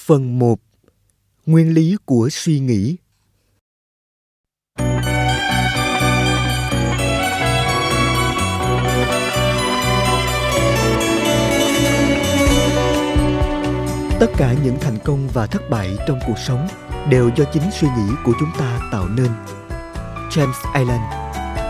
Phần 1. Nguyên lý của suy nghĩ. Tất cả những thành công và thất bại trong cuộc sống đều do chính suy nghĩ của chúng ta tạo nên. James Allen.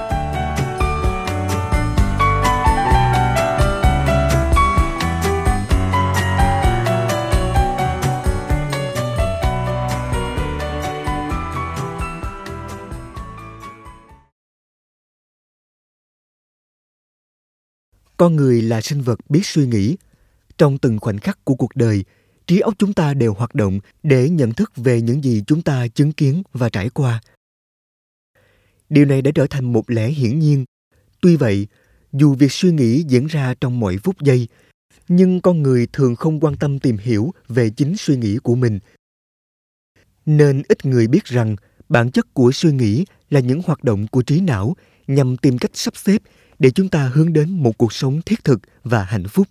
Con người là sinh vật biết suy nghĩ. Trong từng khoảnh khắc của cuộc đời, trí óc chúng ta đều hoạt động để nhận thức về những gì chúng ta chứng kiến và trải qua. Điều này đã trở thành một lẽ hiển nhiên. Tuy vậy, dù việc suy nghĩ diễn ra trong mọi phút giây, nhưng con người thường không quan tâm tìm hiểu về chính suy nghĩ của mình. Nên ít người biết rằng bản chất của suy nghĩ là những hoạt động của trí não nhằm tìm cách sắp xếp để chúng ta hướng đến một cuộc sống thiết thực và hạnh phúc.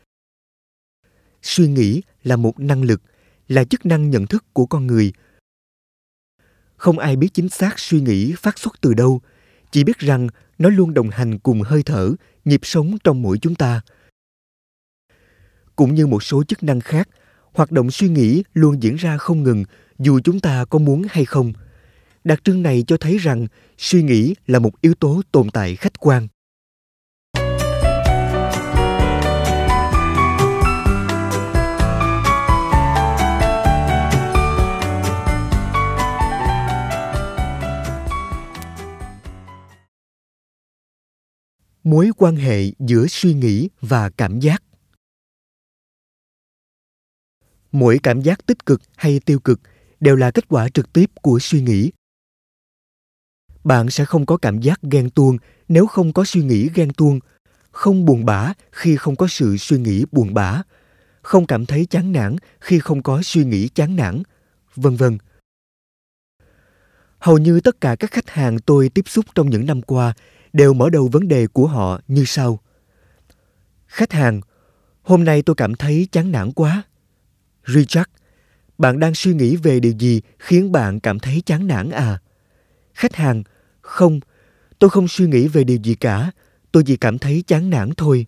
Suy nghĩ là một năng lực, là chức năng nhận thức của con người. Không ai biết chính xác suy nghĩ phát xuất từ đâu, chỉ biết rằng nó luôn đồng hành cùng hơi thở, nhịp sống trong mỗi chúng ta. Cũng như một số chức năng khác, hoạt động suy nghĩ luôn diễn ra không ngừng dù chúng ta có muốn hay không. Đặc trưng này cho thấy rằng suy nghĩ là một yếu tố tồn tại khách quan. Mối quan hệ giữa suy nghĩ và cảm giác. Mỗi cảm giác tích cực hay tiêu cực đều là kết quả trực tiếp của suy nghĩ. Bạn sẽ không có cảm giác ghen tuông nếu không có suy nghĩ ghen tuông, không buồn bã khi không có sự suy nghĩ buồn bã, không cảm thấy chán nản khi không có suy nghĩ chán nản, vân vân. Hầu như tất cả các khách hàng tôi tiếp xúc trong những năm qua đều mở đầu vấn đề của họ như sau. Khách hàng: hôm nay tôi cảm thấy chán nản quá. Richard: bạn đang suy nghĩ về điều gì khiến bạn cảm thấy chán nản à? Khách hàng: không, tôi không suy nghĩ về điều gì cả, tôi chỉ cảm thấy chán nản thôi.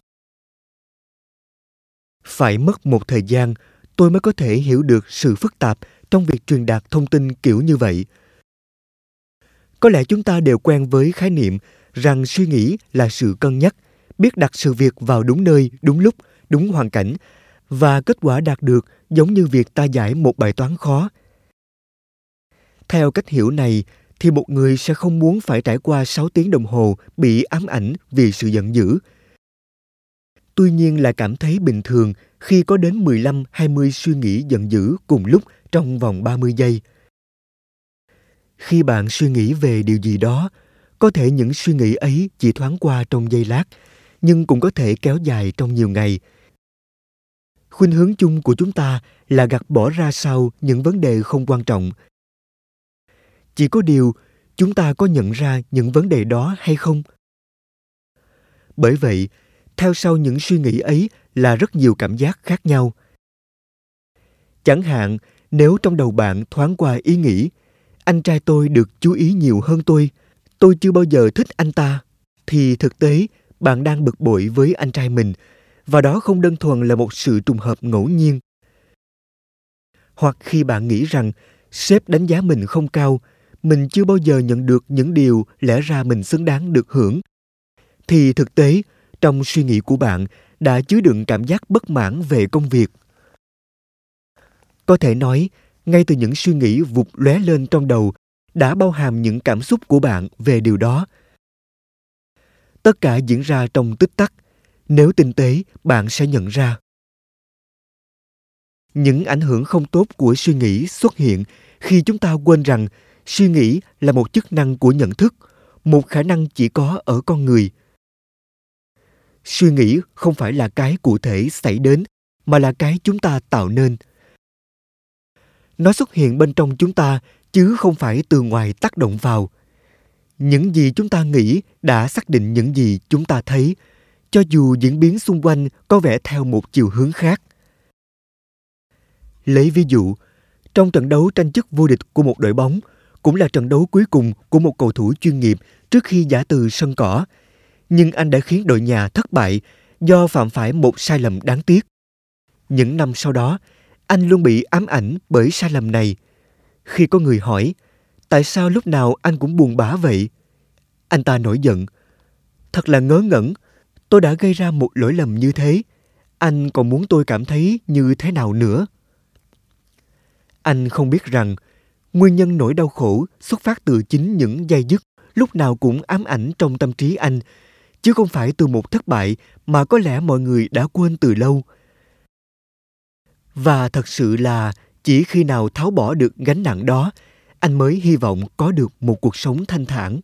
Phải mất một thời gian, tôi mới có thể hiểu được sự phức tạp trong việc truyền đạt thông tin kiểu như vậy. Có lẽ chúng ta đều quen với khái niệm rằng suy nghĩ là sự cân nhắc, biết đặt sự việc vào đúng nơi, đúng lúc, đúng hoàn cảnh, và kết quả đạt được giống như việc ta giải một bài toán khó. Theo cách hiểu này, thì một người sẽ không muốn phải trải qua 6 tiếng đồng hồ bị ám ảnh vì sự giận dữ. Tuy nhiên là cảm thấy bình thường khi có đến 15-20 suy nghĩ giận dữ cùng lúc trong vòng 30 giây. Khi bạn suy nghĩ về điều gì đó, có thể những suy nghĩ ấy chỉ thoáng qua trong giây lát, nhưng cũng có thể kéo dài trong nhiều ngày. Khuynh hướng chung của chúng ta là gạt bỏ ra sau những vấn đề không quan trọng. Chỉ có điều, chúng ta có nhận ra những vấn đề đó hay không? Bởi vậy, theo sau những suy nghĩ ấy là rất nhiều cảm giác khác nhau. Chẳng hạn, nếu trong đầu bạn thoáng qua ý nghĩ, anh trai tôi được chú ý nhiều hơn tôi chưa bao giờ thích anh ta, thì thực tế bạn đang bực bội với anh trai mình, và đó không đơn thuần là một sự trùng hợp ngẫu nhiên. Hoặc khi bạn nghĩ rằng sếp đánh giá mình không cao, mình chưa bao giờ nhận được những điều lẽ ra mình xứng đáng được hưởng, thì thực tế trong suy nghĩ của bạn đã chứa đựng cảm giác bất mãn về công việc. Có thể nói, ngay từ những suy nghĩ vụt lóe lên trong đầu đã bao hàm những cảm xúc của bạn về điều đó. Tất cả diễn ra trong tích tắc. Nếu tinh tế, bạn sẽ nhận ra. Những ảnh hưởng không tốt của suy nghĩ xuất hiện khi chúng ta quên rằng suy nghĩ là một chức năng của nhận thức, một khả năng chỉ có ở con người. Suy nghĩ không phải là cái cụ thể xảy đến, mà là cái chúng ta tạo nên. Nó xuất hiện bên trong chúng ta, chứ không phải từ ngoài tác động vào. Những gì chúng ta nghĩ đã xác định những gì chúng ta thấy, cho dù diễn biến xung quanh có vẻ theo một chiều hướng khác. Lấy ví dụ, trong trận đấu tranh chức vô địch của một đội bóng, cũng là trận đấu cuối cùng của một cầu thủ chuyên nghiệp trước khi giã từ sân cỏ, nhưng anh đã khiến đội nhà thất bại do phạm phải một sai lầm đáng tiếc. Những năm sau đó, anh luôn bị ám ảnh bởi sai lầm này. Khi có người hỏi, tại sao lúc nào anh cũng buồn bã vậy? Anh ta nổi giận. Thật là ngớ ngẩn, tôi đã gây ra một lỗi lầm như thế. Anh còn muốn tôi cảm thấy như thế nào nữa? Anh không biết rằng, nguyên nhân nỗi đau khổ xuất phát từ chính những day dứt lúc nào cũng ám ảnh trong tâm trí anh, chứ không phải từ một thất bại mà có lẽ mọi người đã quên từ lâu. Và thật sự là chỉ khi nào tháo bỏ được gánh nặng đó, anh mới hy vọng có được một cuộc sống thanh thản.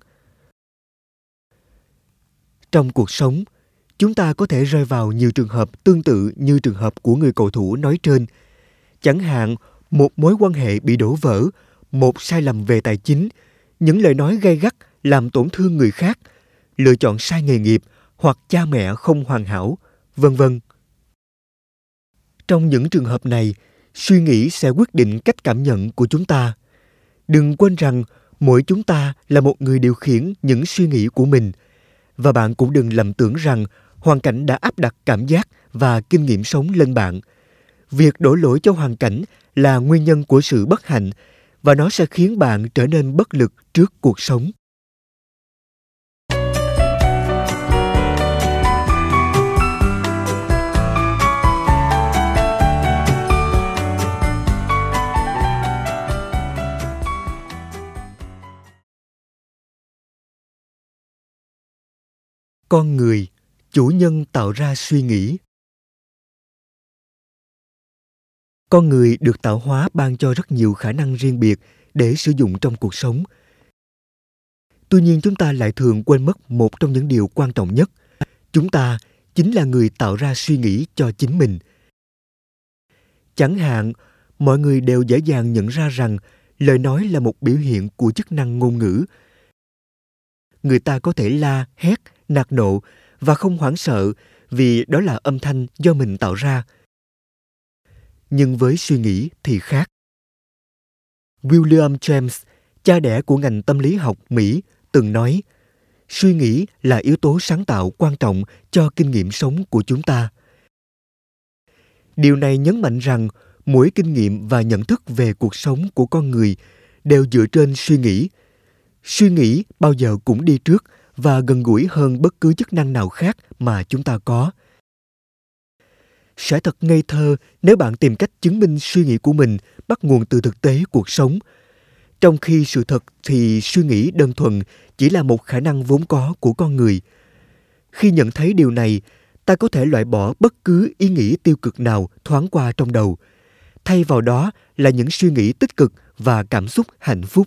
Trong cuộc sống, chúng ta có thể rơi vào nhiều trường hợp tương tự như trường hợp của người cầu thủ nói trên. Chẳng hạn, một mối quan hệ bị đổ vỡ, một sai lầm về tài chính, những lời nói gay gắt làm tổn thương người khác, lựa chọn sai nghề nghiệp hoặc cha mẹ không hoàn hảo, vân vân. Trong những trường hợp này, suy nghĩ sẽ quyết định cách cảm nhận của chúng ta. Đừng quên rằng mỗi chúng ta là một người điều khiển những suy nghĩ của mình. Và bạn cũng đừng lầm tưởng rằng hoàn cảnh đã áp đặt cảm giác và kinh nghiệm sống lên bạn. Việc đổ lỗi cho hoàn cảnh là nguyên nhân của sự bất hạnh và nó sẽ khiến bạn trở nên bất lực trước cuộc sống. Con người, chủ nhân tạo ra suy nghĩ. Con người được tạo hóa ban cho rất nhiều khả năng riêng biệt để sử dụng trong cuộc sống. Tuy nhiên chúng ta lại thường quên mất một trong những điều quan trọng nhất. Chúng ta chính là người tạo ra suy nghĩ cho chính mình. Chẳng hạn, mọi người đều dễ dàng nhận ra rằng lời nói là một biểu hiện của chức năng ngôn ngữ. Người ta có thể la, hét, nạt nộ và không hoảng sợ vì đó là âm thanh do mình tạo ra. Nhưng với suy nghĩ thì khác. William James, cha đẻ của ngành tâm lý học Mỹ, từng nói, suy nghĩ là yếu tố sáng tạo quan trọng cho kinh nghiệm sống của chúng ta. Điều này nhấn mạnh rằng mỗi kinh nghiệm và nhận thức về cuộc sống của con người đều dựa trên suy nghĩ. Suy nghĩ bao giờ cũng đi trước và gần gũi hơn bất cứ chức năng nào khác mà chúng ta có. Sẽ thật ngây thơ nếu bạn tìm cách chứng minh suy nghĩ của mình bắt nguồn từ thực tế cuộc sống, trong khi sự thật thì suy nghĩ đơn thuần chỉ là một khả năng vốn có của con người. Khi nhận thấy điều này, ta có thể loại bỏ bất cứ ý nghĩ tiêu cực nào thoáng qua trong đầu. Thay vào đó là những suy nghĩ tích cực và cảm xúc hạnh phúc.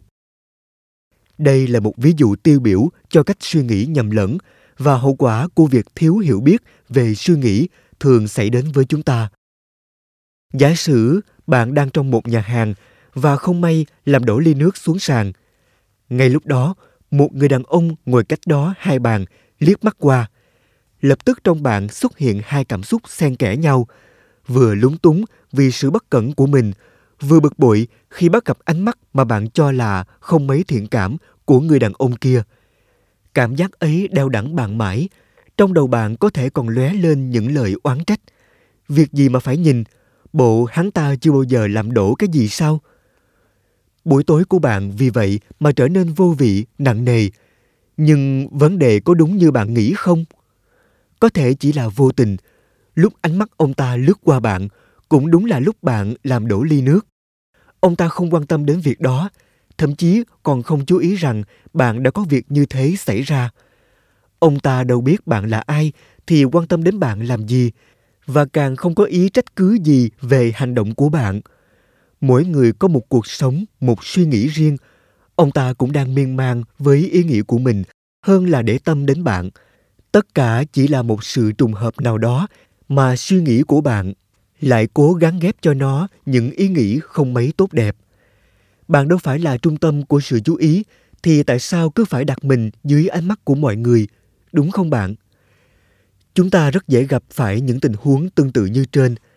Đây là một ví dụ tiêu biểu cho cách suy nghĩ nhầm lẫn và hậu quả của việc thiếu hiểu biết về suy nghĩ thường xảy đến với chúng ta. Giả sử bạn đang trong một nhà hàng và không may làm đổ ly nước xuống sàn. Ngay lúc đó, một người đàn ông ngồi cách đó 2 bàn liếc mắt qua. Lập tức trong bạn xuất hiện 2 cảm xúc xen kẽ nhau, vừa lúng túng vì sự bất cẩn của mình, vừa bực bội khi bắt gặp ánh mắt mà bạn cho là không mấy thiện cảm của người đàn ông kia. Cảm giác ấy đeo đẳng bạn mãi, trong đầu bạn có thể còn lóe lên những lời oán trách. Việc gì mà phải nhìn, bộ hắn ta chưa bao giờ làm đổ cái gì sao? Buổi tối của bạn vì vậy mà trở nên vô vị, nặng nề. Nhưng vấn đề có đúng như bạn nghĩ không? Có thể chỉ là vô tình. Lúc ánh mắt ông ta lướt qua bạn, cũng đúng là lúc bạn làm đổ ly nước. Ông ta không quan tâm đến việc đó, thậm chí còn không chú ý rằng bạn đã có việc như thế xảy ra. Ông ta đâu biết bạn là ai thì quan tâm đến bạn làm gì, và càng không có ý trách cứ gì về hành động của bạn. Mỗi người có một cuộc sống, một suy nghĩ riêng. Ông ta cũng đang miên man với ý nghĩ của mình hơn là để tâm đến bạn. Tất cả chỉ là một sự trùng hợp nào đó mà suy nghĩ của bạn lại cố gắng ghép cho nó những ý nghĩ không mấy tốt đẹp. Bạn đâu phải là trung tâm của sự chú ý, thì tại sao cứ phải đặt mình dưới ánh mắt của mọi người, đúng không bạn? Chúng ta rất dễ gặp phải những tình huống tương tự như trên.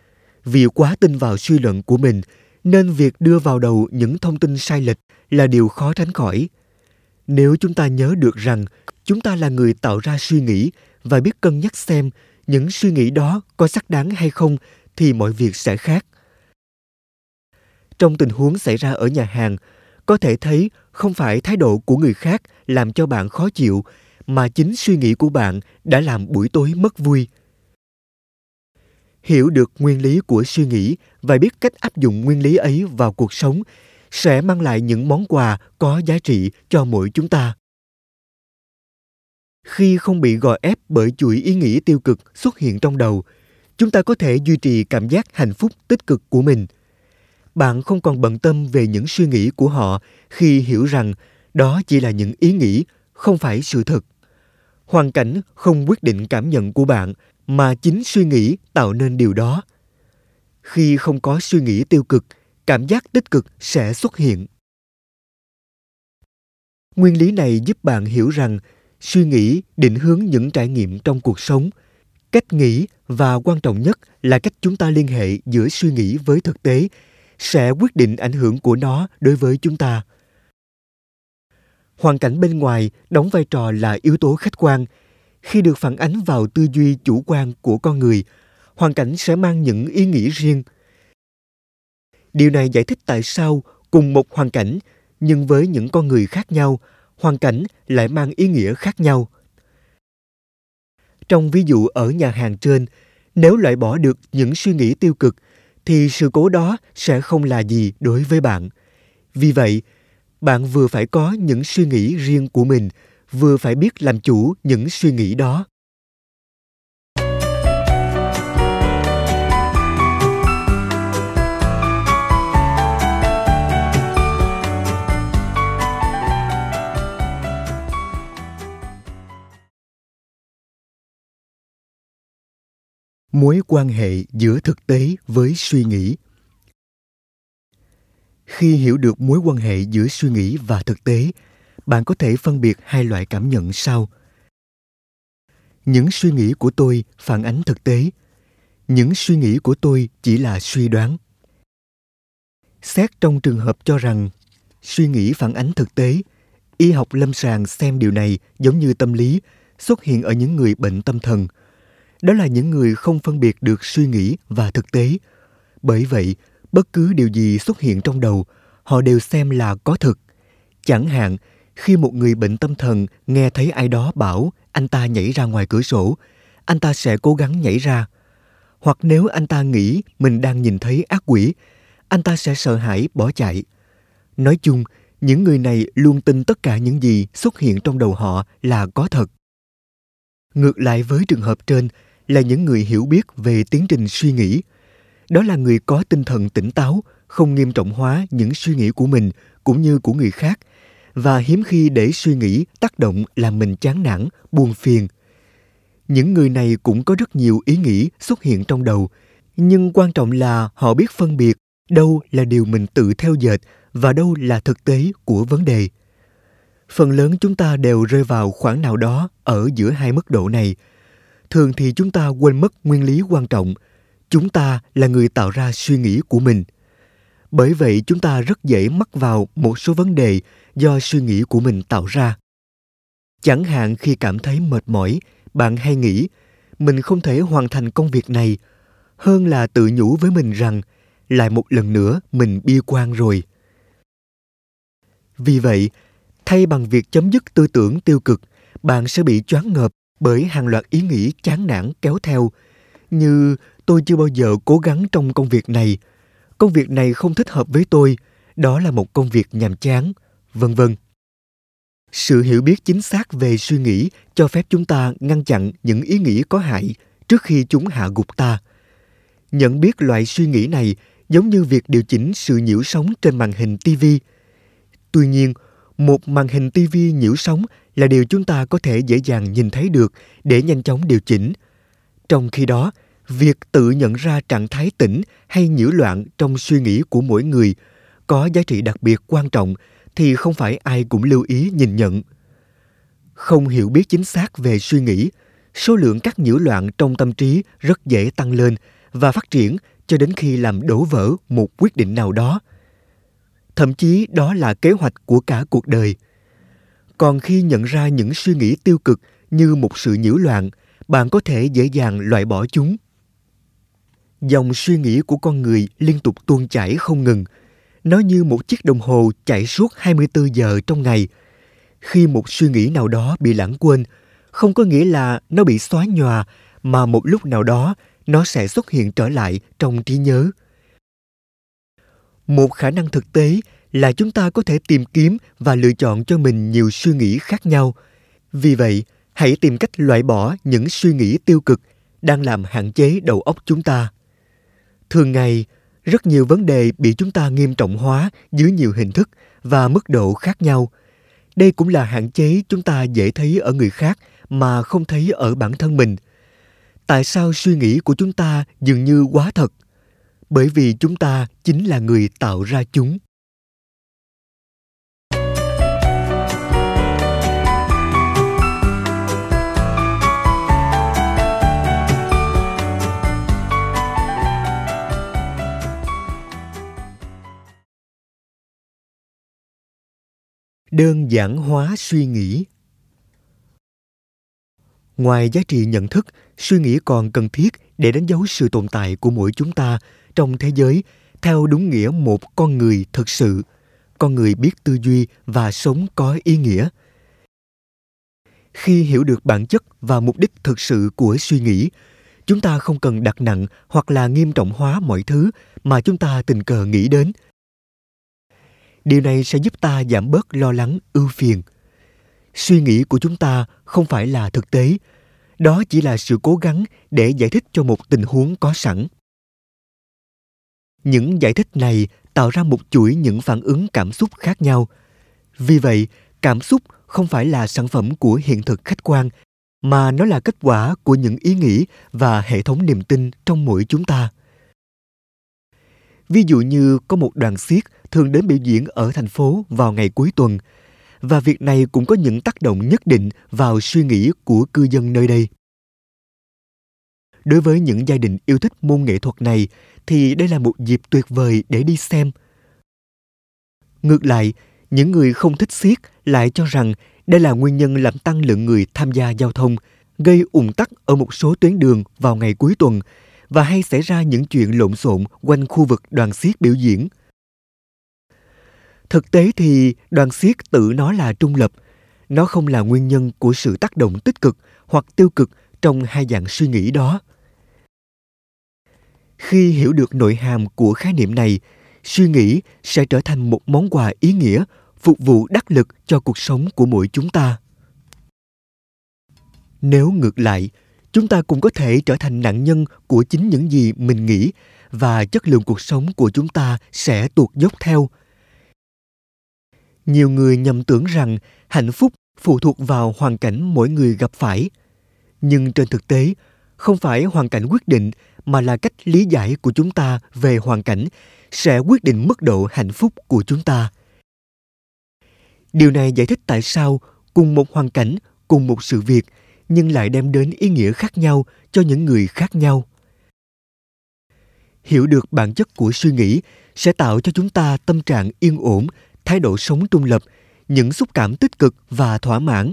Vì quá tin vào suy luận của mình, nên việc đưa vào đầu những thông tin sai lệch là điều khó tránh khỏi. Nếu chúng ta nhớ được rằng chúng ta là người tạo ra suy nghĩ và biết cân nhắc xem những suy nghĩ đó có xác đáng hay không, thì mọi việc sẽ khác. Trong tình huống xảy ra ở nhà hàng, có thể thấy không phải thái độ của người khác làm cho bạn khó chịu, mà chính suy nghĩ của bạn đã làm buổi tối mất vui. Hiểu được nguyên lý của suy nghĩ và biết cách áp dụng nguyên lý ấy vào cuộc sống sẽ mang lại những món quà có giá trị cho mỗi chúng ta. Khi không bị gò ép bởi chuỗi ý nghĩ tiêu cực xuất hiện trong đầu, chúng ta có thể duy trì cảm giác hạnh phúc tích cực của mình. Bạn không còn bận tâm về những suy nghĩ của họ khi hiểu rằng đó chỉ là những ý nghĩ, không phải sự thật. Hoàn cảnh không quyết định cảm nhận của bạn, mà chính suy nghĩ tạo nên điều đó. Khi không có suy nghĩ tiêu cực, cảm giác tích cực sẽ xuất hiện. Nguyên lý này giúp bạn hiểu rằng suy nghĩ định hướng những trải nghiệm trong cuộc sống. Cách nghĩ và quan trọng nhất là cách chúng ta liên hệ giữa suy nghĩ với thực tế sẽ quyết định ảnh hưởng của nó đối với chúng ta. Hoàn cảnh bên ngoài đóng vai trò là yếu tố khách quan. Khi được phản ánh vào tư duy chủ quan của con người, hoàn cảnh sẽ mang những ý nghĩ riêng. Điều này giải thích tại sao cùng một hoàn cảnh, nhưng với những con người khác nhau, hoàn cảnh lại mang ý nghĩa khác nhau. Trong ví dụ ở nhà hàng trên, nếu loại bỏ được những suy nghĩ tiêu cực, thì sự cố đó sẽ không là gì đối với bạn. Vì vậy, bạn vừa phải có những suy nghĩ riêng của mình, vừa phải biết làm chủ những suy nghĩ đó. Mối quan hệ giữa thực tế với suy nghĩ. Khi hiểu được mối quan hệ giữa suy nghĩ và thực tế, bạn có thể phân biệt hai loại cảm nhận sau. Những suy nghĩ của tôi phản ánh thực tế. Những suy nghĩ của tôi chỉ là suy đoán. Xét trong trường hợp cho rằng suy nghĩ phản ánh thực tế, y học lâm sàng xem điều này giống như tâm lý xuất hiện ở những người bệnh tâm thần. Đó là những người không phân biệt được suy nghĩ và thực tế. Bởi vậy, bất cứ điều gì xuất hiện trong đầu, họ đều xem là có thực. Chẳng hạn, khi một người bệnh tâm thần nghe thấy ai đó bảo anh ta nhảy ra ngoài cửa sổ, anh ta sẽ cố gắng nhảy ra. Hoặc nếu anh ta nghĩ mình đang nhìn thấy ác quỷ, anh ta sẽ sợ hãi bỏ chạy. Nói chung, những người này luôn tin tất cả những gì xuất hiện trong đầu họ là có thật. Ngược lại với trường hợp trên là những người hiểu biết về tiến trình suy nghĩ. Đó là người có tinh thần tỉnh táo, không nghiêm trọng hóa những suy nghĩ của mình cũng như của người khác, và hiếm khi để suy nghĩ tác động làm mình chán nản, buồn phiền. Những người này cũng có rất nhiều ý nghĩ xuất hiện trong đầu, nhưng quan trọng là họ biết phân biệt đâu là điều mình tự theo dệt và đâu là thực tế của vấn đề. Phần lớn chúng ta đều rơi vào khoảng nào đó ở giữa hai mức độ này. Thường thì chúng ta quên mất nguyên lý quan trọng. Chúng ta là người tạo ra suy nghĩ của mình. Bởi vậy chúng ta rất dễ mắc vào một số vấn đề do suy nghĩ của mình tạo ra. Chẳng hạn khi cảm thấy mệt mỏi, bạn hay nghĩ mình không thể hoàn thành công việc này, hơn là tự nhủ với mình rằng lại một lần nữa mình bi quan rồi. Vì vậy, thay bằng việc chấm dứt tư tưởng tiêu cực, bạn sẽ bị choáng ngợp bởi hàng loạt ý nghĩ chán nản kéo theo, như tôi chưa bao giờ cố gắng trong công việc này không thích hợp với tôi, đó là một công việc nhàm chán, vân vân. Sự hiểu biết chính xác về suy nghĩ cho phép chúng ta ngăn chặn những ý nghĩ có hại trước khi chúng hạ gục ta. Nhận biết loại suy nghĩ này giống như việc điều chỉnh sự nhiễu sóng trên màn hình TV. Tuy nhiên, một màn hình TV nhiễu sóng là điều chúng ta có thể dễ dàng nhìn thấy được để nhanh chóng điều chỉnh. Trong khi đó, việc tự nhận ra trạng thái tỉnh hay nhiễu loạn trong suy nghĩ của mỗi người có giá trị đặc biệt quan trọng thì không phải ai cũng lưu ý nhìn nhận. Không hiểu biết chính xác về suy nghĩ, số lượng các nhiễu loạn trong tâm trí rất dễ tăng lên và phát triển cho đến khi làm đổ vỡ một quyết định nào đó. Thậm chí đó là kế hoạch của cả cuộc đời. Còn khi nhận ra những suy nghĩ tiêu cực như một sự nhiễu loạn, bạn có thể dễ dàng loại bỏ chúng. Dòng suy nghĩ của con người liên tục tuôn chảy không ngừng. Nó như một chiếc đồng hồ chạy suốt 24 giờ trong ngày. Khi một suy nghĩ nào đó bị lãng quên, không có nghĩa là nó bị xóa nhòa, mà một lúc nào đó nó sẽ xuất hiện trở lại trong trí nhớ. Một khả năng thực tế là chúng ta có thể tìm kiếm và lựa chọn cho mình nhiều suy nghĩ khác nhau. Vì vậy, hãy tìm cách loại bỏ những suy nghĩ tiêu cực đang làm hạn chế đầu óc chúng ta. Thường ngày, rất nhiều vấn đề bị chúng ta nghiêm trọng hóa dưới nhiều hình thức và mức độ khác nhau. Đây cũng là hạn chế chúng ta dễ thấy ở người khác mà không thấy ở bản thân mình. Tại sao suy nghĩ của chúng ta dường như quá thật? Bởi vì chúng ta chính là người tạo ra chúng. Đơn giản hóa suy nghĩ. Ngoài giá trị nhận thức, suy nghĩ còn cần thiết để đánh dấu sự tồn tại của mỗi chúng ta trong thế giới theo đúng nghĩa một con người thực sự, con người biết tư duy và sống có ý nghĩa. Khi hiểu được bản chất và mục đích thực sự của suy nghĩ, chúng ta không cần đặt nặng hoặc là nghiêm trọng hóa mọi thứ mà chúng ta tình cờ nghĩ đến. Điều này sẽ giúp ta giảm bớt lo lắng, ưu phiền. Suy nghĩ của chúng ta không phải là thực tế, đó chỉ là sự cố gắng để giải thích cho một tình huống có sẵn. Những giải thích này tạo ra một chuỗi những phản ứng cảm xúc khác nhau. Vì vậy, cảm xúc không phải là sản phẩm của hiện thực khách quan, mà nó là kết quả của những ý nghĩ và hệ thống niềm tin trong mỗi chúng ta. Ví dụ như có một đoàn xiếc thường đến biểu diễn ở thành phố vào ngày cuối tuần, và việc này cũng có những tác động nhất định vào suy nghĩ của cư dân nơi đây. Đối với những gia đình yêu thích môn nghệ thuật này thì đây là một dịp tuyệt vời để đi xem. Ngược lại, những người không thích xiếc lại cho rằng đây là nguyên nhân làm tăng lượng người tham gia giao thông, gây ùn tắc ở một số tuyến đường vào ngày cuối tuần và hay xảy ra những chuyện lộn xộn quanh khu vực đoàn xiếc biểu diễn. Thực tế thì đoàn xiếc tự nó là trung lập, nó không là nguyên nhân của sự tác động tích cực hoặc tiêu cực trong hai dạng suy nghĩ đó. Khi hiểu được nội hàm của khái niệm này, suy nghĩ sẽ trở thành một món quà ý nghĩa, phục vụ đắc lực cho cuộc sống của mỗi chúng ta. Nếu ngược lại, chúng ta cũng có thể trở thành nạn nhân của chính những gì mình nghĩ và chất lượng cuộc sống của chúng ta sẽ tuột dốc theo. Nhiều người nhầm tưởng rằng hạnh phúc phụ thuộc vào hoàn cảnh mỗi người gặp phải. Nhưng trên thực tế, không phải hoàn cảnh quyết định mà là cách lý giải của chúng ta về hoàn cảnh sẽ quyết định mức độ hạnh phúc của chúng ta. Điều này giải thích tại sao cùng một hoàn cảnh, cùng một sự việc nhưng lại đem đến ý nghĩa khác nhau cho những người khác nhau. Hiểu được bản chất của suy nghĩ sẽ tạo cho chúng ta tâm trạng yên ổn, thái độ sống trung lập, những xúc cảm tích cực và thỏa mãn.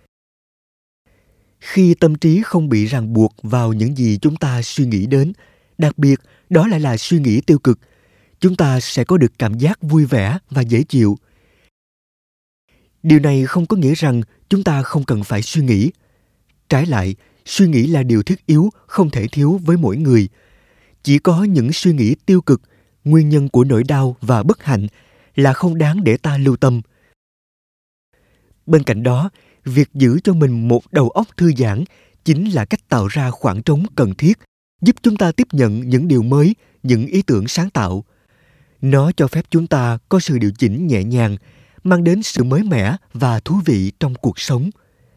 Khi tâm trí không bị ràng buộc vào những gì chúng ta suy nghĩ đến, đặc biệt đó lại là suy nghĩ tiêu cực, chúng ta sẽ có được cảm giác vui vẻ và dễ chịu. Điều này không có nghĩa rằng chúng ta không cần phải suy nghĩ. Trái lại, suy nghĩ là điều thiết yếu không thể thiếu với mỗi người. Chỉ có những suy nghĩ tiêu cực, nguyên nhân của nỗi đau và bất hạnh là không đáng để ta lưu tâm. Bên cạnh đó, việc giữ cho mình một đầu óc thư giãn chính là cách tạo ra khoảng trống cần thiết, giúp chúng ta tiếp nhận những điều mới, những ý tưởng sáng tạo. Nó cho phép chúng ta có sự điều chỉnh nhẹ nhàng, mang đến sự mới mẻ và thú vị trong cuộc sống.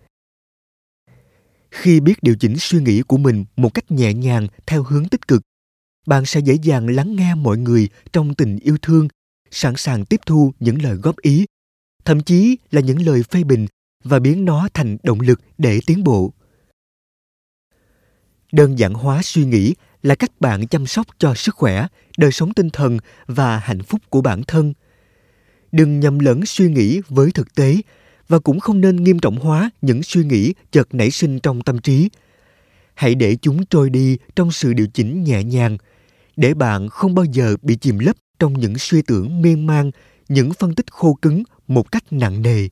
Khi biết điều chỉnh suy nghĩ của mình một cách nhẹ nhàng theo hướng tích cực, bạn sẽ dễ dàng lắng nghe mọi người trong tình yêu thương, sẵn sàng tiếp thu những lời góp ý, thậm chí là những lời phê bình và biến nó thành động lực để tiến bộ. Đơn giản hóa suy nghĩ là cách bạn chăm sóc cho sức khỏe, đời sống tinh thần và hạnh phúc của bản thân. Đừng nhầm lẫn suy nghĩ với thực tế và cũng không nên nghiêm trọng hóa những suy nghĩ chợt nảy sinh trong tâm trí. Hãy để chúng trôi đi trong sự điều chỉnh nhẹ nhàng, để bạn không bao giờ bị chìm lấp trong những suy tưởng miên man, những phân tích khô cứng một cách nặng nề.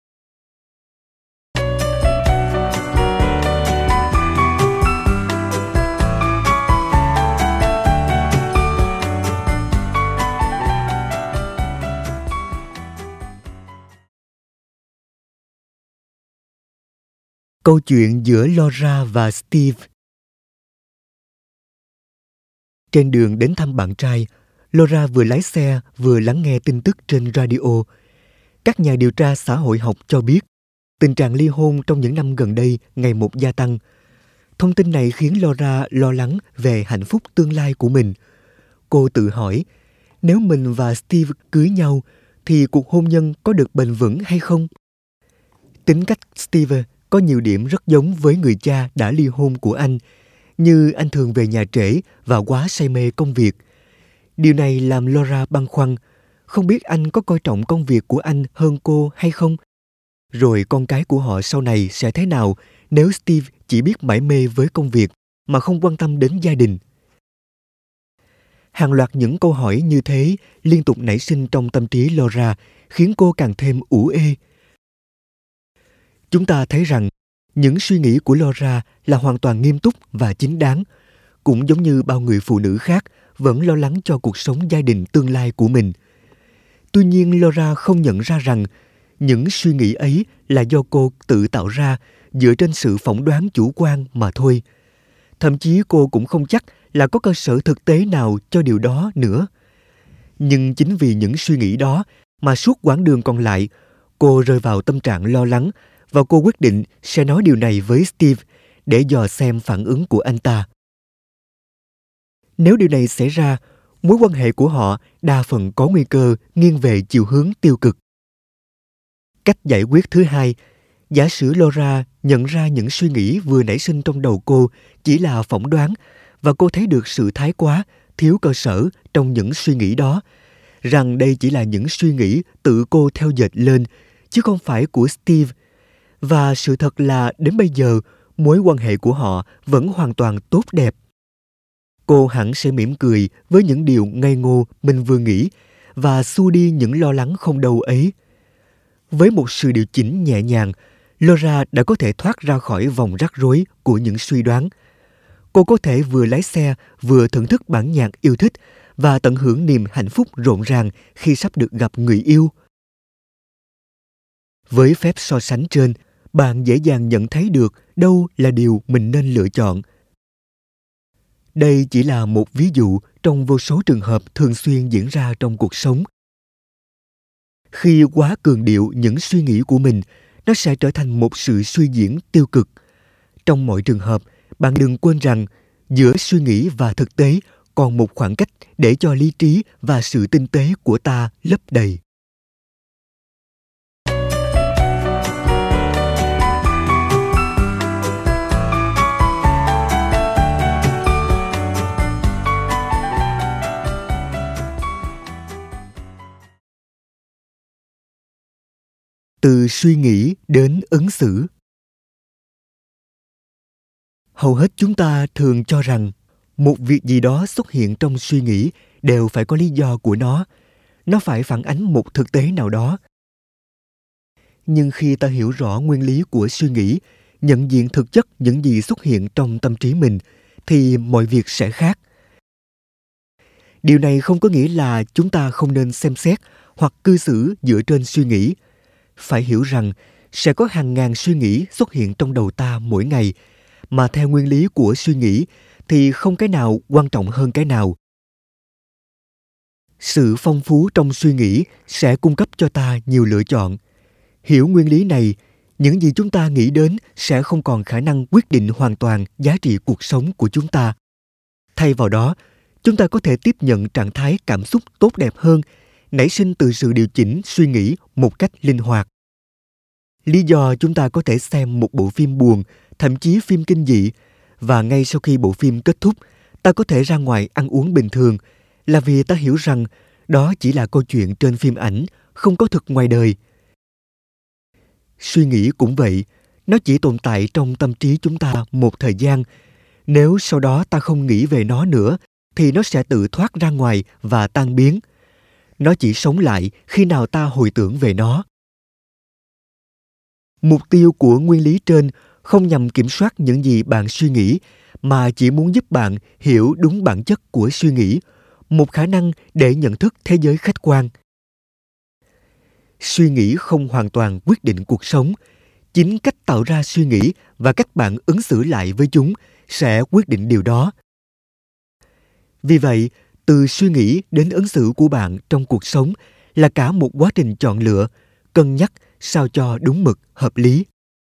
Câu chuyện giữa Laura và Steve. Trên đường đến thăm bạn trai, Laura vừa lái xe vừa lắng nghe tin tức trên radio. Các nhà điều tra xã hội học cho biết tình trạng ly hôn trong những năm gần đây ngày một gia tăng. Thông tin này khiến Laura lo lắng về hạnh phúc tương lai của mình. Cô tự hỏi, nếu mình và Steve cưới nhau thì cuộc hôn nhân có được bền vững hay không? Tính cách Steve có nhiều điểm rất giống với người cha đã ly hôn của anh, như anh thường về nhà trễ và quá say mê công việc. Điều này làm Laura băn khoăn, không biết anh có coi trọng công việc của anh hơn cô hay không? Rồi con cái của họ sau này sẽ thế nào nếu Steve chỉ biết mải mê với công việc mà không quan tâm đến gia đình? Hàng loạt những câu hỏi như thế liên tục nảy sinh trong tâm trí Laura, khiến cô càng thêm ủ ê. Chúng ta thấy rằng những suy nghĩ của Laura là hoàn toàn nghiêm túc và chính đáng, cũng giống như bao người phụ nữ khác vẫn lo lắng cho cuộc sống gia đình tương lai của mình. Tuy nhiên, Laura không nhận ra rằng những suy nghĩ ấy là do cô tự tạo ra dựa trên sự phỏng đoán chủ quan mà thôi. Thậm chí cô cũng không chắc là có cơ sở thực tế nào cho điều đó nữa. Nhưng chính vì những suy nghĩ đó mà suốt quãng đường còn lại, cô rơi vào tâm trạng lo lắng và cô quyết định sẽ nói điều này với Steve để dò xem phản ứng của anh ta. Nếu điều này xảy ra, mối quan hệ của họ đa phần có nguy cơ nghiêng về chiều hướng tiêu cực. Cách giải quyết thứ hai, giả sử Laura nhận ra những suy nghĩ vừa nảy sinh trong đầu cô chỉ là phỏng đoán và cô thấy được sự thái quá, thiếu cơ sở trong những suy nghĩ đó, rằng đây chỉ là những suy nghĩ tự cô theo dệt lên, chứ không phải của Steve. Và sự thật là đến bây giờ, mối quan hệ của họ vẫn hoàn toàn tốt đẹp. Cô hẳn sẽ mỉm cười với những điều ngây ngô mình vừa nghĩ và xua đi những lo lắng không đâu ấy. Với một sự điều chỉnh nhẹ nhàng, Laura đã có thể thoát ra khỏi vòng rắc rối của những suy đoán. Cô có thể vừa lái xe vừa thưởng thức bản nhạc yêu thích và tận hưởng niềm hạnh phúc rộn ràng khi sắp được gặp người yêu. Với phép so sánh trên, bạn dễ dàng nhận thấy được đâu là điều mình nên lựa chọn. Đây chỉ là một ví dụ trong vô số trường hợp thường xuyên diễn ra trong cuộc sống. Khi quá cường điệu những suy nghĩ của mình, nó sẽ trở thành một sự suy diễn tiêu cực. Trong mọi trường hợp, bạn đừng quên rằng giữa suy nghĩ và thực tế còn một khoảng cách để cho lý trí và sự tinh tế của ta lấp đầy. Từ suy nghĩ đến ứng xử. Hầu hết chúng ta thường cho rằng một việc gì đó xuất hiện trong suy nghĩ đều phải có lý do của nó. Nó phải phản ánh một thực tế nào đó. Nhưng khi ta hiểu rõ nguyên lý của suy nghĩ, nhận diện thực chất những gì xuất hiện trong tâm trí mình, thì mọi việc sẽ khác. Điều này không có nghĩa là chúng ta không nên xem xét hoặc cư xử dựa trên suy nghĩ. Phải hiểu rằng sẽ có hàng ngàn suy nghĩ xuất hiện trong đầu ta mỗi ngày, mà theo nguyên lý của suy nghĩ thì không cái nào quan trọng hơn cái nào. Sự phong phú trong suy nghĩ sẽ cung cấp cho ta nhiều lựa chọn. Hiểu nguyên lý này, những gì chúng ta nghĩ đến sẽ không còn khả năng quyết định hoàn toàn giá trị cuộc sống của chúng ta. Thay vào đó, chúng ta có thể tiếp nhận trạng thái cảm xúc tốt đẹp hơn, nảy sinh từ sự điều chỉnh suy nghĩ một cách linh hoạt. Lý do chúng ta có thể xem một bộ phim buồn, thậm chí phim kinh dị, và ngay sau khi bộ phim kết thúc, ta có thể ra ngoài ăn uống bình thường là vì ta hiểu rằng đó chỉ là câu chuyện trên phim ảnh, không có thực ngoài đời. Suy nghĩ cũng vậy, nó chỉ tồn tại trong tâm trí chúng ta một thời gian. Nếu sau đó ta không nghĩ về nó nữa, thì nó sẽ tự thoát ra ngoài và tan biến. Nó chỉ sống lại khi nào ta hồi tưởng về nó. Mục tiêu của nguyên lý trên không nhằm kiểm soát những gì bạn suy nghĩ, mà chỉ muốn giúp bạn hiểu đúng bản chất của suy nghĩ, một khả năng để nhận thức thế giới khách quan. Suy nghĩ không hoàn toàn quyết định cuộc sống. Chính cách tạo ra suy nghĩ và cách bạn ứng xử lại với chúng sẽ quyết định điều đó. Vì vậy, từ suy nghĩ đến ứng xử của bạn trong cuộc sống là cả một quá trình chọn lựa, cân nhắc sao cho đúng mực, hợp lý.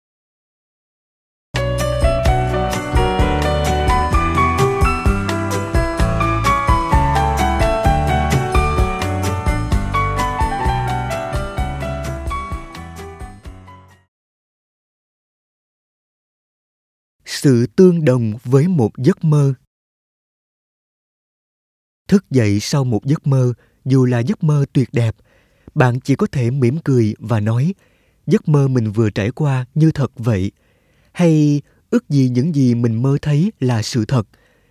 Sự tương đồng với một giấc mơ. Thức dậy sau một giấc mơ, dù là giấc mơ tuyệt đẹp, bạn chỉ có thể mỉm cười và nói, giấc mơ mình vừa trải qua như thật vậy, hay ước gì những gì mình mơ thấy là sự thật.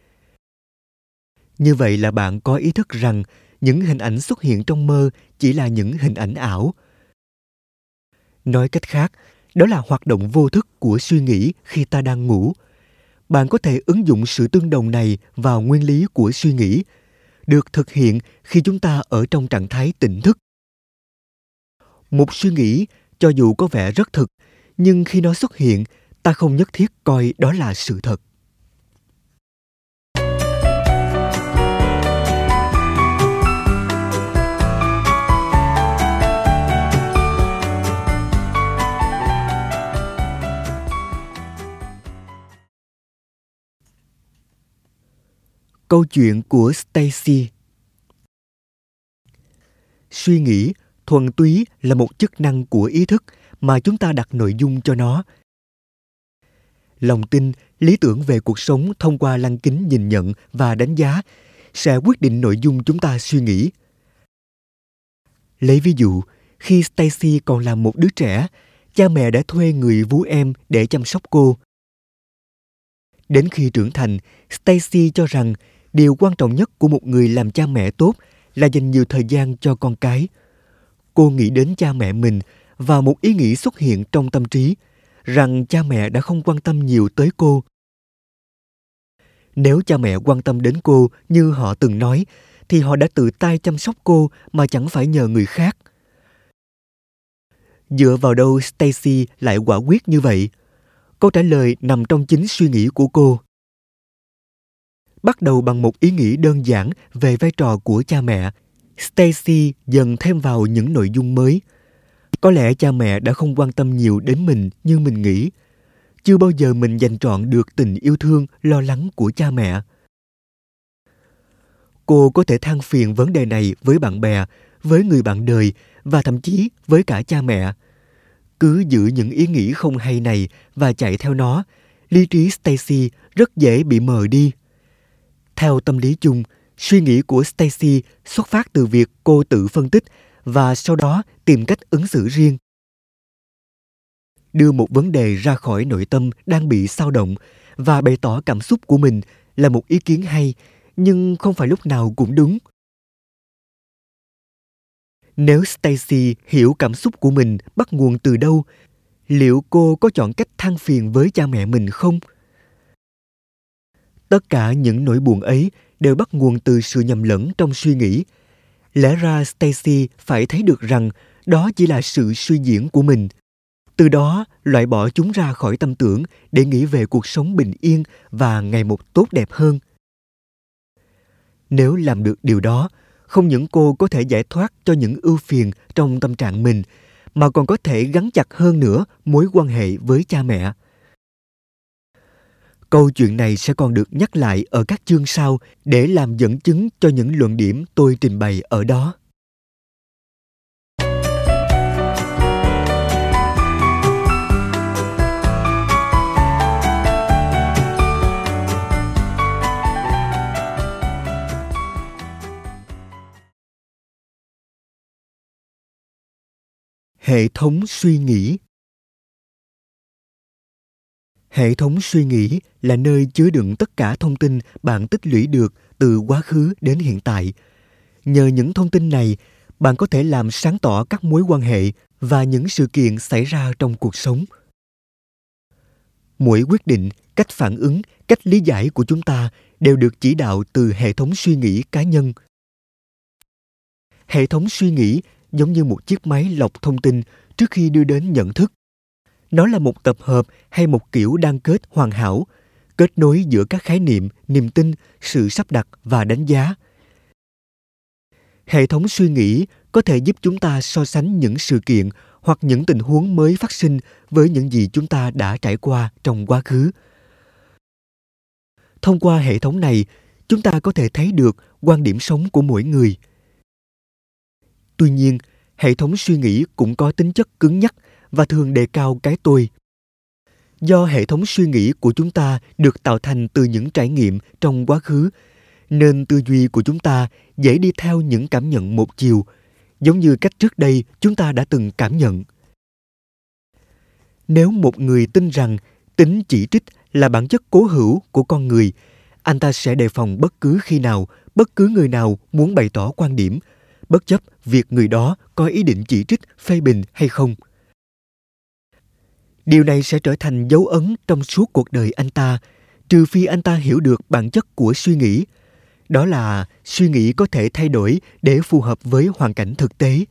Như vậy là bạn có ý thức rằng những hình ảnh xuất hiện trong mơ chỉ là những hình ảnh ảo. Nói cách khác, đó là hoạt động vô thức của suy nghĩ khi ta đang ngủ. Bạn có thể ứng dụng sự tương đồng này vào nguyên lý của suy nghĩ, được thực hiện khi chúng ta ở trong trạng thái tỉnh thức. Một suy nghĩ, cho dù có vẻ rất thực, nhưng khi nó xuất hiện, ta không nhất thiết coi đó là sự thật. Câu chuyện của Stacy. Suy nghĩ thuần túy là một chức năng của ý thức mà chúng ta đặt nội dung cho nó. Lòng tin, lý tưởng về cuộc sống thông qua lăng kính nhìn nhận và đánh giá sẽ quyết định nội dung chúng ta suy nghĩ. Lấy ví dụ, khi Stacy còn là một đứa trẻ, cha mẹ đã thuê người vú em để chăm sóc cô. Đến khi trưởng thành, Stacy cho rằng điều quan trọng nhất của một người làm cha mẹ tốt là dành nhiều thời gian cho con cái. Cô nghĩ đến cha mẹ mình và một ý nghĩ xuất hiện trong tâm trí rằng cha mẹ đã không quan tâm nhiều tới cô. Nếu cha mẹ quan tâm đến cô như họ từng nói, thì họ đã tự tay chăm sóc cô mà chẳng phải nhờ người khác. Dựa vào đâu Stacy lại quả quyết như vậy? Câu trả lời nằm trong chính suy nghĩ của cô. Bắt đầu bằng một ý nghĩ đơn giản về vai trò của cha mẹ, Stacy dần thêm vào những nội dung mới. Có lẽ cha mẹ đã không quan tâm nhiều đến mình như mình nghĩ. Chưa bao giờ mình dành trọn được tình yêu thương, lo lắng của cha mẹ. Cô có thể than phiền vấn đề này với bạn bè, với người bạn đời và thậm chí với cả cha mẹ. Cứ giữ những ý nghĩ không hay này và chạy theo nó, lý trí Stacy rất dễ bị mờ đi. Theo tâm lý chung, suy nghĩ của Stacy xuất phát từ việc cô tự phân tích và sau đó tìm cách ứng xử riêng. Đưa một vấn đề ra khỏi nội tâm đang bị xao động và bày tỏ cảm xúc của mình là một ý kiến hay, nhưng không phải lúc nào cũng đúng. Nếu Stacy hiểu cảm xúc của mình bắt nguồn từ đâu, liệu cô có chọn cách than phiền với cha mẹ mình không? Tất cả những nỗi buồn ấy đều bắt nguồn từ sự nhầm lẫn trong suy nghĩ. Lẽ ra Stacy phải thấy được rằng đó chỉ là sự suy diễn của mình. Từ đó, loại bỏ chúng ra khỏi tâm tưởng để nghĩ về cuộc sống bình yên và ngày một tốt đẹp hơn. Nếu làm được điều đó, không những cô có thể giải thoát cho những ưu phiền trong tâm trạng mình, mà còn có thể gắn chặt hơn nữa mối quan hệ với cha mẹ. Câu chuyện này sẽ còn được nhắc lại ở các chương sau để làm dẫn chứng cho những luận điểm tôi trình bày ở đó. Hệ thống suy nghĩ. Hệ thống suy nghĩ là nơi chứa đựng tất cả thông tin bạn tích lũy được từ quá khứ đến hiện tại. Nhờ những thông tin này, bạn có thể làm sáng tỏ các mối quan hệ và những sự kiện xảy ra trong cuộc sống. Mỗi quyết định, cách phản ứng, cách lý giải của chúng ta đều được chỉ đạo từ hệ thống suy nghĩ cá nhân. Hệ thống suy nghĩ giống như một chiếc máy lọc thông tin trước khi đưa đến nhận thức. Nó là một tập hợp hay một kiểu đan kết hoàn hảo, kết nối giữa các khái niệm, niềm tin, sự sắp đặt và đánh giá. Hệ thống suy nghĩ có thể giúp chúng ta so sánh những sự kiện hoặc những tình huống mới phát sinh với những gì chúng ta đã trải qua trong quá khứ. Thông qua hệ thống này, chúng ta có thể thấy được quan điểm sống của mỗi người. Tuy nhiên, hệ thống suy nghĩ cũng có tính chất cứng nhắc và thường đề cao cái tôi. Do hệ thống suy nghĩ của chúng ta được tạo thành từ những trải nghiệm trong quá khứ, nên tư duy của chúng ta dễ đi theo những cảm nhận một chiều, giống như cách trước đây chúng ta đã từng cảm nhận. Nếu một người tin rằng tính chỉ trích là bản chất cố hữu của con người, anh ta sẽ đề phòng bất cứ khi nào, bất cứ người nào muốn bày tỏ quan điểm, bất chấp việc người đó có ý định chỉ trích, phê bình hay không. Điều này sẽ trở thành dấu ấn trong suốt cuộc đời anh ta, trừ phi anh ta hiểu được bản chất của suy nghĩ. Đó là suy nghĩ có thể thay đổi để phù hợp với hoàn cảnh thực tế.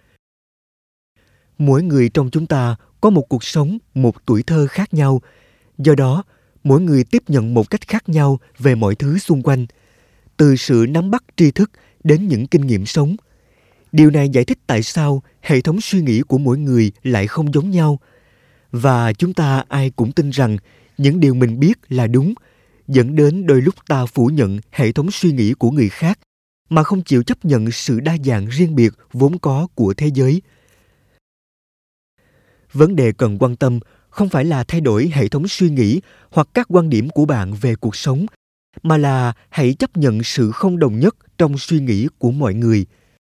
Mỗi người trong chúng ta có một cuộc sống, một tuổi thơ khác nhau. Do đó, mỗi người tiếp nhận một cách khác nhau về mọi thứ xung quanh, từ sự nắm bắt tri thức đến những kinh nghiệm sống. Điều này giải thích tại sao hệ thống suy nghĩ của mỗi người lại không giống nhau. Và chúng ta ai cũng tin rằng những điều mình biết là đúng, dẫn đến đôi lúc ta phủ nhận hệ thống suy nghĩ của người khác mà không chịu chấp nhận sự đa dạng riêng biệt vốn có của thế giới. Vấn đề cần quan tâm không phải là thay đổi hệ thống suy nghĩ hoặc các quan điểm của bạn về cuộc sống, mà là hãy chấp nhận sự không đồng nhất trong suy nghĩ của mọi người.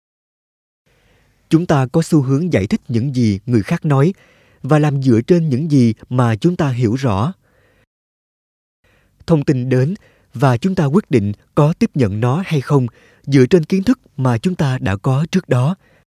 Chúng ta có xu hướng giải thích những gì người khác nói và làm dựa trên những gì mà chúng ta hiểu rõ. Thông tin đến và chúng ta quyết định có tiếp nhận nó hay không dựa trên kiến thức mà chúng ta đã có trước đó.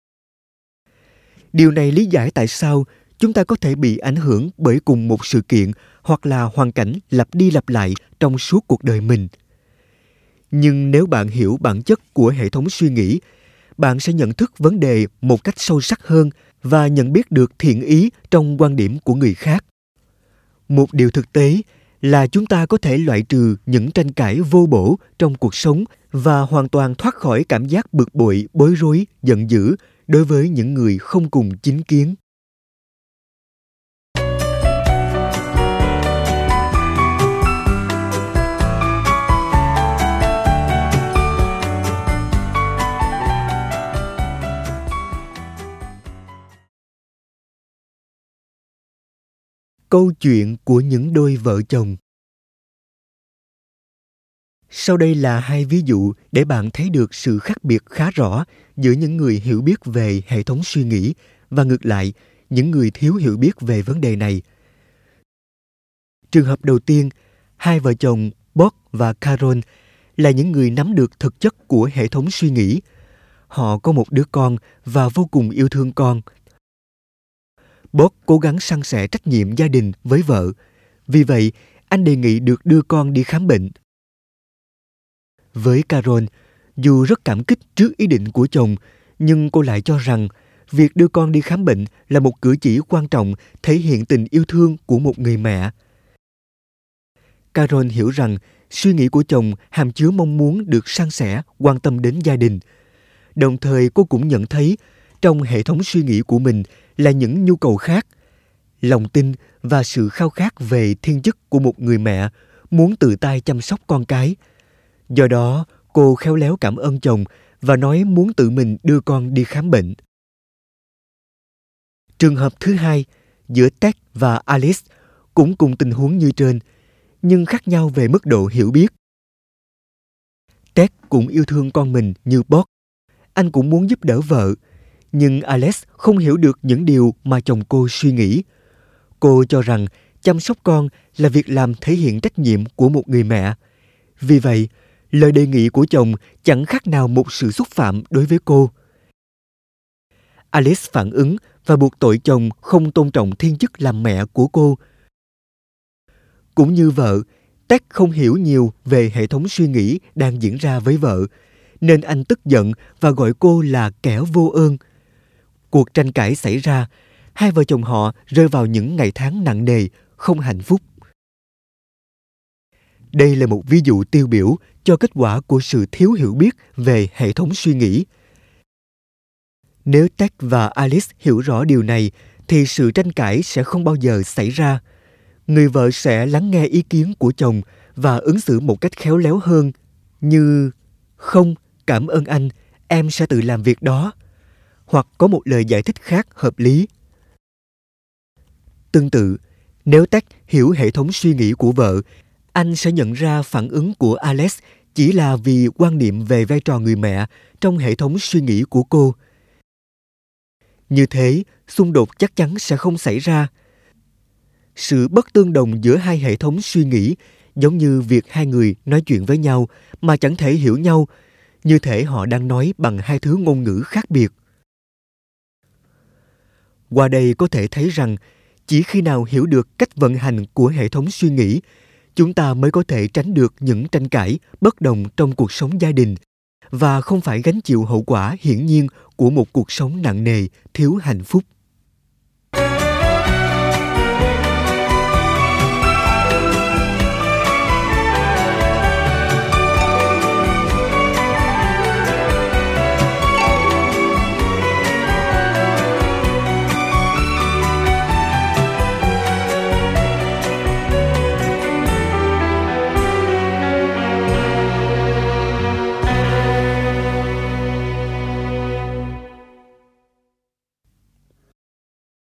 Điều này lý giải tại sao chúng ta có thể bị ảnh hưởng bởi cùng một sự kiện hoặc là hoàn cảnh lặp đi lặp lại trong suốt cuộc đời mình. Nhưng nếu bạn hiểu bản chất của hệ thống suy nghĩ, bạn sẽ nhận thức vấn đề một cách sâu sắc hơn và nhận biết được thiện ý trong quan điểm của người khác. Một điều thực tế là chúng ta có thể loại trừ những tranh cãi vô bổ trong cuộc sống và hoàn toàn thoát khỏi cảm giác bực bội, bối rối, giận dữ đối với những người không cùng chính kiến. Câu chuyện của những đôi vợ chồng. Sau đây là hai ví dụ để bạn thấy được sự khác biệt khá rõ giữa những người hiểu biết về hệ thống suy nghĩ và ngược lại, những người thiếu hiểu biết về vấn đề này. Trường hợp đầu tiên, hai vợ chồng Bob và Carol là những người nắm được thực chất của hệ thống suy nghĩ. Họ có một đứa con và vô cùng yêu thương con. Bob cố gắng san sẻ trách nhiệm gia đình với vợ. Vì vậy, anh đề nghị được đưa con đi khám bệnh. Với Carol, dù rất cảm kích trước ý định của chồng, nhưng cô lại cho rằng việc đưa con đi khám bệnh là một cử chỉ quan trọng thể hiện tình yêu thương của một người mẹ. Carol hiểu rằng suy nghĩ của chồng hàm chứa mong muốn được san sẻ, quan tâm đến gia đình. Đồng thời cô cũng nhận thấy trong hệ thống suy nghĩ của mình là những nhu cầu khác, lòng tin và sự khao khát về thiên chức của một người mẹ muốn tự tay chăm sóc con cái. Do đó, cô khéo léo cảm ơn chồng và nói muốn tự mình đưa con đi khám bệnh. Trường hợp thứ hai, giữa Ted và Alice cũng cùng tình huống như trên, nhưng khác nhau về mức độ hiểu biết. Ted cũng yêu thương con mình như Bob. Anh cũng muốn giúp đỡ vợ, Nhưng Alex không hiểu được những điều mà chồng cô suy nghĩ. Cô cho rằng chăm sóc con là việc làm thể hiện trách nhiệm của một người mẹ. Vì vậy, lời đề nghị của chồng chẳng khác nào một sự xúc phạm đối với cô. Alex phản ứng và buộc tội chồng không tôn trọng thiên chức làm mẹ của cô. Cũng như vợ, Ted không hiểu nhiều về hệ thống suy nghĩ đang diễn ra với vợ, nên anh tức giận và gọi cô là kẻ vô ơn. Cuộc tranh cãi xảy ra, hai vợ chồng họ rơi vào những ngày tháng nặng nề, không hạnh phúc. Đây là một ví dụ tiêu biểu cho kết quả của sự thiếu hiểu biết về hệ thống suy nghĩ. Nếu Ted và Alice hiểu rõ điều này, thì sự tranh cãi sẽ không bao giờ xảy ra. Người vợ sẽ lắng nghe ý kiến của chồng và ứng xử một cách khéo léo hơn, như "Không, cảm ơn anh, em sẽ tự làm việc đó", hoặc có một lời giải thích khác hợp lý. Tương tự, nếu Ted hiểu hệ thống suy nghĩ của vợ, anh sẽ nhận ra phản ứng của Alex chỉ là vì quan niệm về vai trò người mẹ trong hệ thống suy nghĩ của cô. Như thế, xung đột chắc chắn sẽ không xảy ra. Sự bất tương đồng giữa hai hệ thống suy nghĩ giống như việc hai người nói chuyện với nhau mà chẳng thể hiểu nhau, như thể họ đang nói bằng hai thứ ngôn ngữ khác biệt. Qua đây có thể thấy rằng, chỉ khi nào hiểu được cách vận hành của hệ thống suy nghĩ, chúng ta mới có thể tránh được những tranh cãi, bất đồng trong cuộc sống gia đình và không phải gánh chịu hậu quả hiển nhiên của một cuộc sống nặng nề, thiếu hạnh phúc.